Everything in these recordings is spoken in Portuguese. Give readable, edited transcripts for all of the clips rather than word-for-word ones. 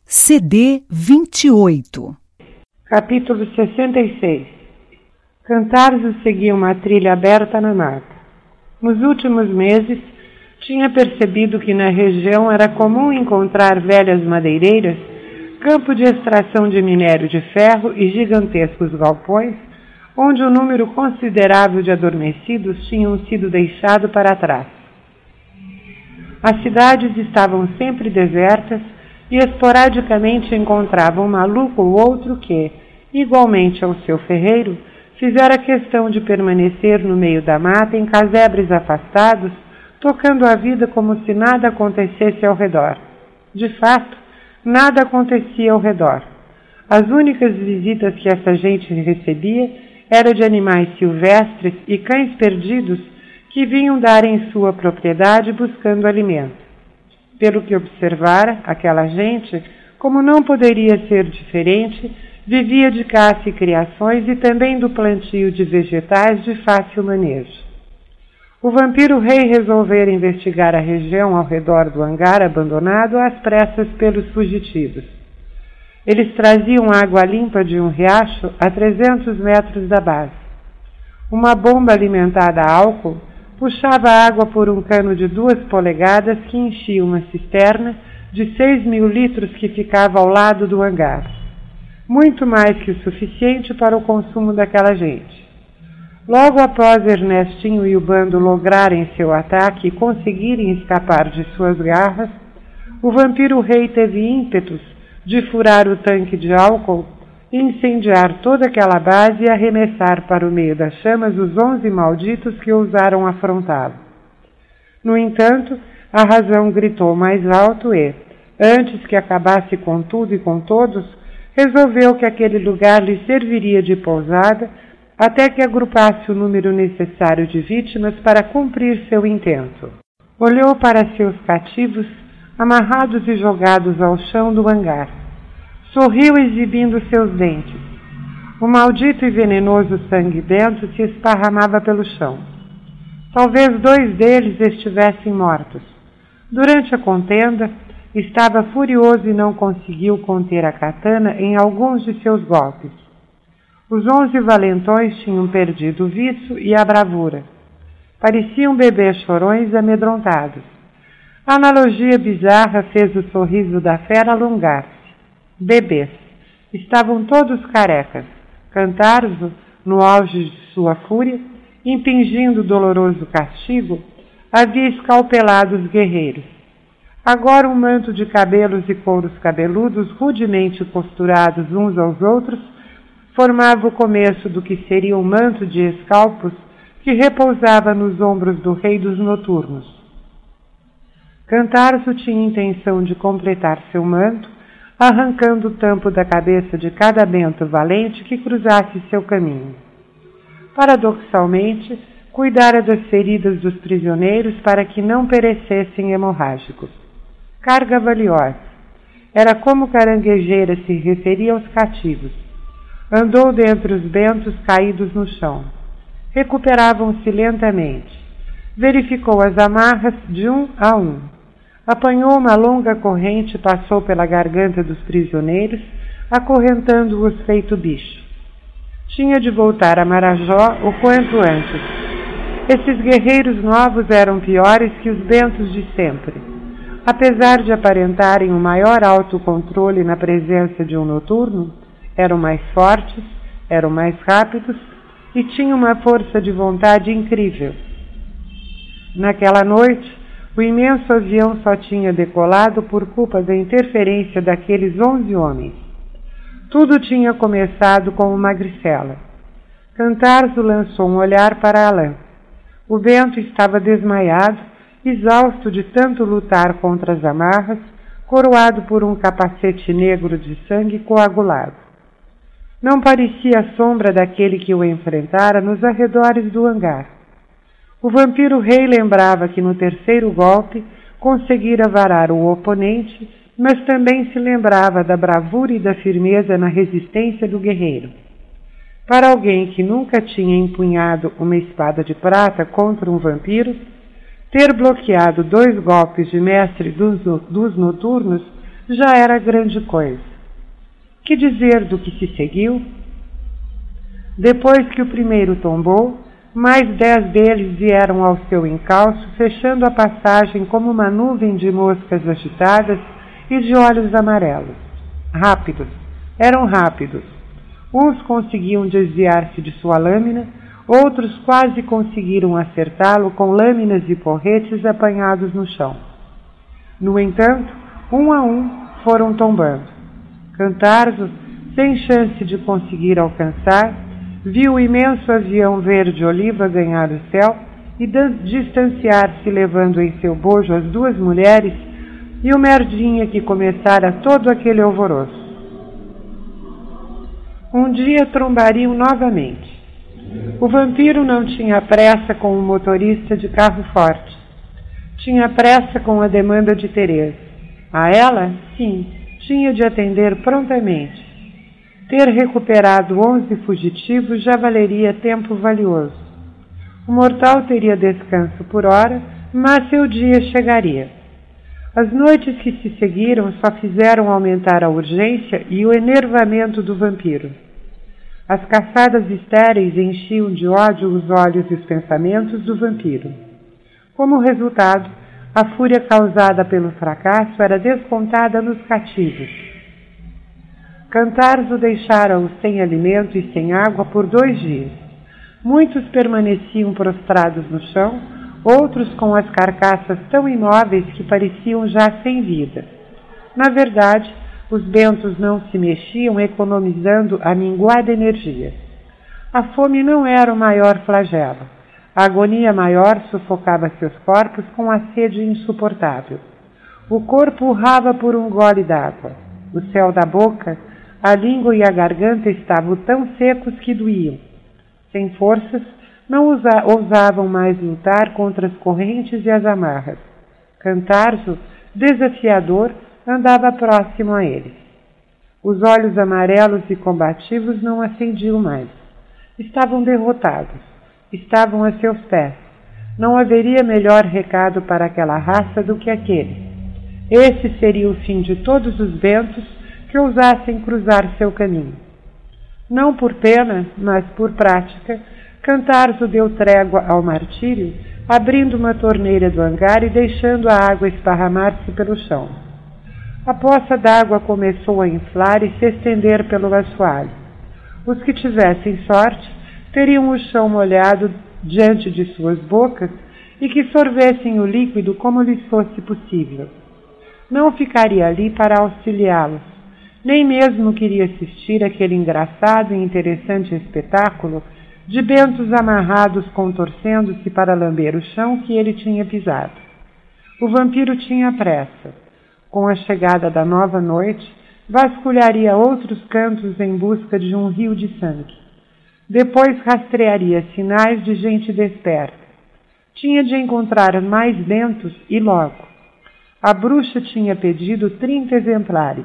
CD 28. Capítulo 66. Cantarzo seguia uma trilha aberta na mata. Nos últimos meses, tinha percebido que na região era comum encontrar velhas madeireiras, campo de extração de minério de ferro e gigantescos galpões, onde um número considerável de adormecidos tinham sido deixados para trás. As cidades estavam sempre desertas e esporadicamente encontrava um maluco ou outro que, igualmente ao seu ferreiro, fizera questão de permanecer no meio da mata em casebres afastados, tocando a vida como se nada acontecesse ao redor. De fato, nada acontecia ao redor. As únicas visitas que essa gente recebia eram de animais silvestres e cães perdidos que vinham dar em sua propriedade buscando alimento. Pelo que observara, aquela gente, como não poderia ser diferente, vivia de caça e criações e também do plantio de vegetais de fácil manejo. O vampiro-rei resolvera investigar a região ao redor do hangar abandonado às pressas pelos fugitivos. Eles traziam água limpa de um riacho a 300 metros da base. Uma bomba alimentada a álcool puxava água por um cano de 2 polegadas que enchia uma cisterna de 6.000 litros que ficava ao lado do hangar. Muito mais que o suficiente para o consumo daquela gente. Logo após Ernestinho e o bando lograrem seu ataque e conseguirem escapar de suas garras, o vampiro-rei teve ímpetos de furar o tanque de álcool, incendiar toda aquela base e arremessar para o meio das chamas os 11 malditos que ousaram afrontá-lo. No entanto, a razão gritou mais alto e, antes que acabasse com tudo e com todos, resolveu que aquele lugar lhe serviria de pousada até que agrupasse o número necessário de vítimas para cumprir seu intento. Olhou para seus cativos, amarrados e jogados ao chão do hangar. Sorriu exibindo seus dentes. O maldito e venenoso sangue bento se esparramava pelo chão. Talvez 2 deles estivessem mortos. Durante a contenda, estava furioso e não conseguiu conter a katana em alguns de seus golpes. Os 11 valentões tinham perdido o viço e a bravura. Pareciam bebês chorões amedrontados. A analogia bizarra fez o sorriso da fera alongar-se. Bebês. Estavam todos carecas. Cantarzo, no auge de sua fúria, impingindo doloroso castigo, havia escalpelado os guerreiros. Agora um manto de cabelos e couros cabeludos, rudemente costurados uns aos outros, formava o começo do que seria um manto de escalpos que repousava nos ombros do rei dos noturnos. Cantarzo tinha intenção de completar seu manto, arrancando o tampo da cabeça de cada bento valente que cruzasse seu caminho. Paradoxalmente, cuidara das feridas dos prisioneiros para que não perecessem hemorrágicos. Carga valiosa. Era como caranguejeira se referia aos cativos. Andou dentre os bentos caídos no chão. Recuperavam-se lentamente. Verificou as amarras de um a um. Apanhou uma longa corrente e passou pela garganta dos prisioneiros, acorrentando-os feito bicho. Tinha de voltar a Marajó o quanto antes. Esses guerreiros novos eram piores que os bentos de sempre. Apesar de aparentarem um maior autocontrole na presença de um noturno, eram mais fortes, eram mais rápidos e tinham uma força de vontade incrível. Naquela noite, o imenso avião só tinha decolado por culpa da interferência daqueles 11 homens. Tudo tinha começado com uma magricela. Cantarzo lançou um olhar para Alain. O bento estava desmaiado, exausto de tanto lutar contra as amarras, coroado por um capacete negro de sangue coagulado. Não parecia a sombra daquele que o enfrentara nos arredores do hangar. O vampiro-rei lembrava que no terceiro golpe conseguira varar o oponente, mas também se lembrava da bravura e da firmeza na resistência do guerreiro. Para alguém que nunca tinha empunhado uma espada de prata contra um vampiro, ter bloqueado 2 golpes de mestre dos noturnos já era grande coisa. Que dizer do que se seguiu? Depois que o primeiro tombou, mais 10 deles vieram ao seu encalço, fechando a passagem como uma nuvem de moscas agitadas e de olhos amarelos. Rápidos, eram rápidos. Uns conseguiam desviar-se de sua lâmina, outros quase conseguiram acertá-lo com lâminas e porretes apanhados no chão. No entanto, um a um foram tombando. Cantarzo, sem chance de conseguir alcançar, viu o imenso avião verde-oliva ganhar o céu e distanciar-se, levando em seu bojo as 2 mulheres e o merdinha que começara todo aquele alvoroço. Um dia trombariam novamente. O vampiro não tinha pressa com o motorista de carro forte. Tinha pressa com a demanda de Teresa. A ela, sim, tinha de atender prontamente. Ter recuperado 11 fugitivos já valeria tempo valioso. O mortal teria descanso por hora, mas seu dia chegaria. As noites que se seguiram só fizeram aumentar a urgência e o enervamento do vampiro. As caçadas estéreis enchiam de ódio os olhos e os pensamentos do vampiro. Como resultado, a fúria causada pelo fracasso era descontada nos cativos. Cantarzo deixara-os sem alimento e sem água por 2 dias. Muitos permaneciam prostrados no chão, outros com as carcaças tão imóveis que pareciam já sem vida. Na verdade, os bentos não se mexiam, economizando a minguada energia. A fome não era o maior flagelo. A agonia maior sufocava seus corpos com a sede insuportável. O corpo urrava por um gole d'água. O céu da boca, a língua e a garganta estavam tão secos que doíam. Sem forças, não ousavam mais lutar contra as correntes e as amarras. Cantarzo, desafiador, andava próximo a eles. Os olhos amarelos e combativos não acendiam mais. Estavam derrotados. Estavam a seus pés. Não haveria melhor recado para aquela raça do que aquele. Esse seria o fim de todos os bentos que ousassem cruzar seu caminho. Não por pena, mas por prática, Cantarzo deu trégua ao martírio, abrindo uma torneira do hangar e deixando a água esparramar-se pelo chão. A poça d'água começou a inflar e se estender pelo assoalho. Os que tivessem sorte teriam o chão molhado diante de suas bocas e que sorvessem o líquido como lhes fosse possível. Não ficaria ali para auxiliá-los, nem mesmo queria assistir àquele engraçado e interessante espetáculo de bentos amarrados contorcendo-se para lamber o chão que ele tinha pisado. O vampiro tinha pressa. Com a chegada da nova noite, vasculharia outros cantos em busca de um rio de sangue. Depois rastrearia sinais de gente desperta. Tinha de encontrar mais bentos e logo. A bruxa tinha pedido 30 exemplares,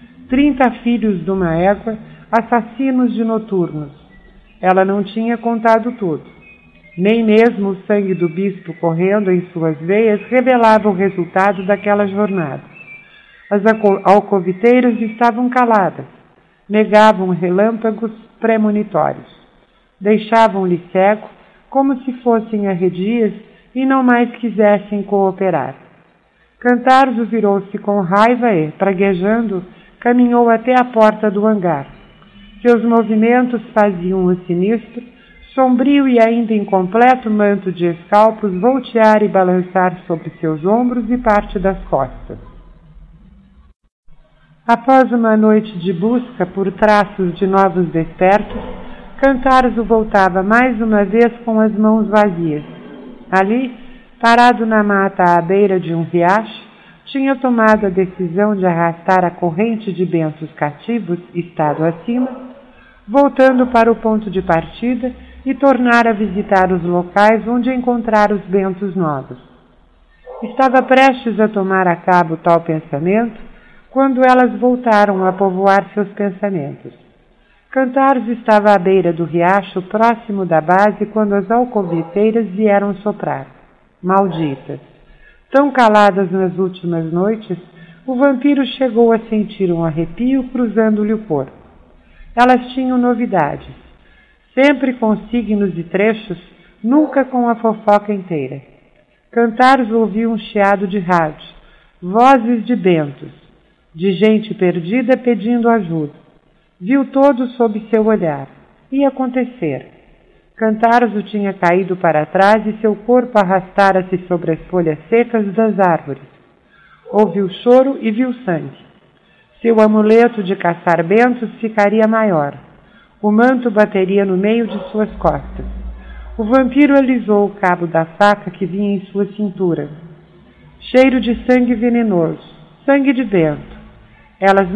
30 filhos de uma égua, assassinos de noturnos. Ela não tinha contado tudo. Nem mesmo o sangue do bispo correndo em suas veias revelava o resultado daquela jornada. As alcoviteiras estavam caladas, negavam relâmpagos premonitórios. Deixavam-lhe cego, como se fossem arredias e não mais quisessem cooperar. Cantarzo virou-se com raiva e, praguejando, caminhou até a porta do hangar. Seus movimentos faziam o sinistro, sombrio e ainda incompleto manto de escalpos voltear e balançar sobre seus ombros e parte das costas. Após uma noite de busca por traços de novos despertos, Cantarzo voltava mais uma vez com as mãos vazias. Ali, parado na mata à beira de um riacho, tinha tomado a decisão de arrastar a corrente de bentos cativos, estado acima, voltando para o ponto de partida e tornar a visitar os locais onde encontrar os bentos novos. Estava prestes a tomar a cabo tal pensamento, quando elas voltaram a povoar seus pensamentos. Cantarzo estava à beira do riacho, próximo da base, quando as alcoviteiras vieram soprar. Malditas! Tão caladas nas últimas noites, O vampiro chegou a sentir um arrepio cruzando-lhe o corpo. Elas tinham novidades, sempre com signos e trechos, nunca com a fofoca inteira. Cantares ouviu um chiado de rádio, vozes de bentos, de gente perdida pedindo ajuda. Viu todo sob seu olhar. Ia acontecer. Cantarzo tinha caído para trás e seu corpo arrastara-se sobre as folhas secas das árvores. Ouviu choro e viu sangue. Seu amuleto de caçar bentos ficaria maior. O manto bateria no meio de suas costas. O vampiro alisou o cabo da faca que vinha em sua cintura. Cheiro de sangue venenoso, sangue de bento. Elas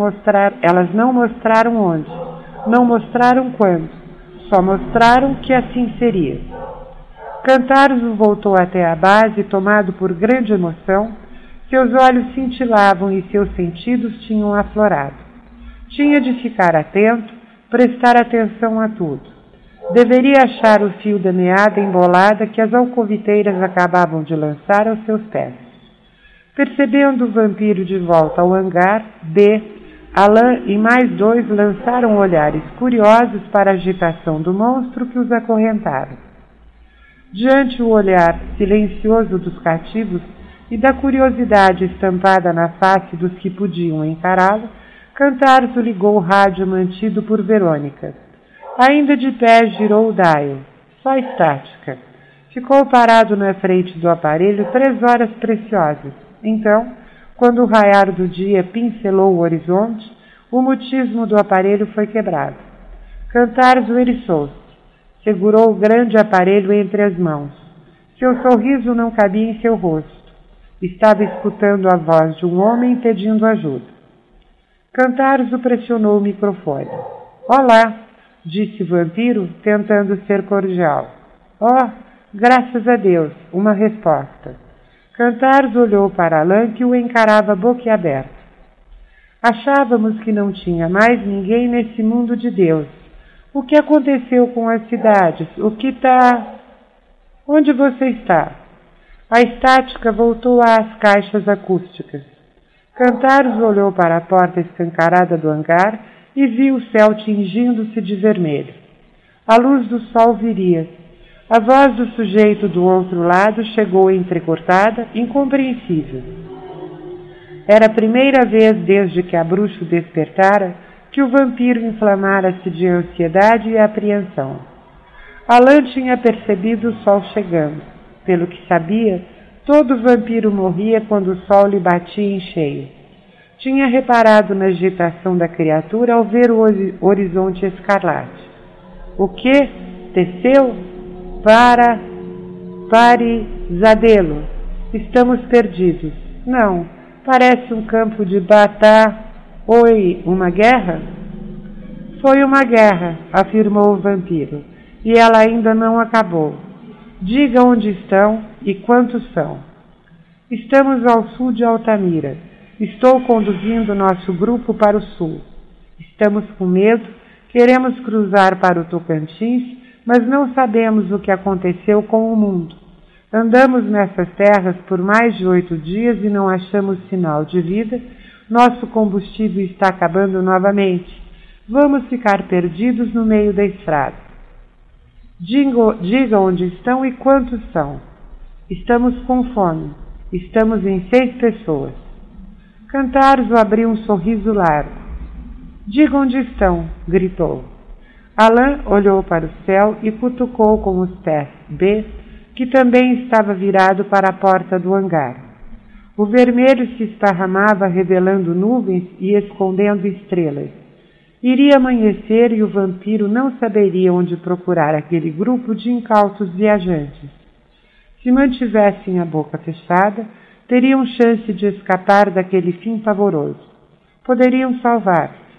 não mostraram onde, não mostraram quando, só mostraram que assim seria. Cantarzo voltou até a base, tomado por grande emoção. Seus olhos cintilavam e seus sentidos tinham aflorado. Tinha de ficar atento, prestar atenção a tudo. Deveria achar o fio da meada embolada que as alcoviteiras acabavam de lançar aos seus pés. Percebendo o vampiro de volta ao hangar, Alain e mais dois lançaram olhares curiosos para a agitação do monstro que os acorrentara. Diante o olhar silencioso dos cativos e da curiosidade estampada na face dos que podiam encará-lo, Cantarzo ligou o rádio mantido por Verônica. Ainda de pé girou o dial, só estática. Ficou parado na frente do aparelho 3 horas preciosas. Então, quando o raiar do dia pincelou o horizonte, o mutismo do aparelho foi quebrado. Cantarzo eriçou-se. Segurou o grande aparelho entre as mãos. Seu sorriso não cabia em seu rosto. Estava escutando a voz de um homem pedindo ajuda. Cantarzo pressionou o microfone. Olá, disse o vampiro, tentando ser cordial. Oh, graças a Deus, uma resposta. Cantarzo olhou para Alain, que o encarava boquiaberto. Achávamos que não tinha mais ninguém nesse mundo de Deus. O que aconteceu com as cidades? O que está... Onde você está? A estática voltou às caixas acústicas. Cantarzo olhou para a porta escancarada do hangar e viu o céu tingindo-se de vermelho. A luz do sol viria. A voz do sujeito do outro lado chegou entrecortada, incompreensível. Era a primeira vez desde que a bruxa despertara que o vampiro inflamara-se de ansiedade e apreensão. Alain tinha percebido o sol chegando. Pelo que sabia, todo vampiro morria quando o sol lhe batia em cheio. Tinha reparado na agitação da criatura ao ver o horizonte escarlate. O que? Teceu? Pare, Zadelo. Estamos perdidos. Não, parece um campo de batá. Oi, uma guerra? Foi uma guerra, afirmou o vampiro, e ela ainda não acabou. Diga onde estão e quantos são. Estamos ao sul de Altamira. Estou conduzindo nosso grupo para o sul. Estamos com medo, queremos cruzar para o Tocantins, mas não sabemos o que aconteceu com o mundo. Andamos nessas terras por mais de 8 dias e não achamos sinal de vida. Nosso combustível está acabando novamente. Vamos ficar perdidos no meio da estrada. Diga onde estão e quantos são. Estamos com fome. Estamos em 6 pessoas. Cantarzo abriu um sorriso largo. Diga onde estão, gritou. Alain olhou para o céu e cutucou com os pés que também estava virado para a porta do hangar. O vermelho se esparramava revelando nuvens e escondendo estrelas. Iria amanhecer e o vampiro não saberia onde procurar aquele grupo de incautos viajantes. Se mantivessem a boca fechada, teriam chance de escapar daquele fim pavoroso. Poderiam salvar.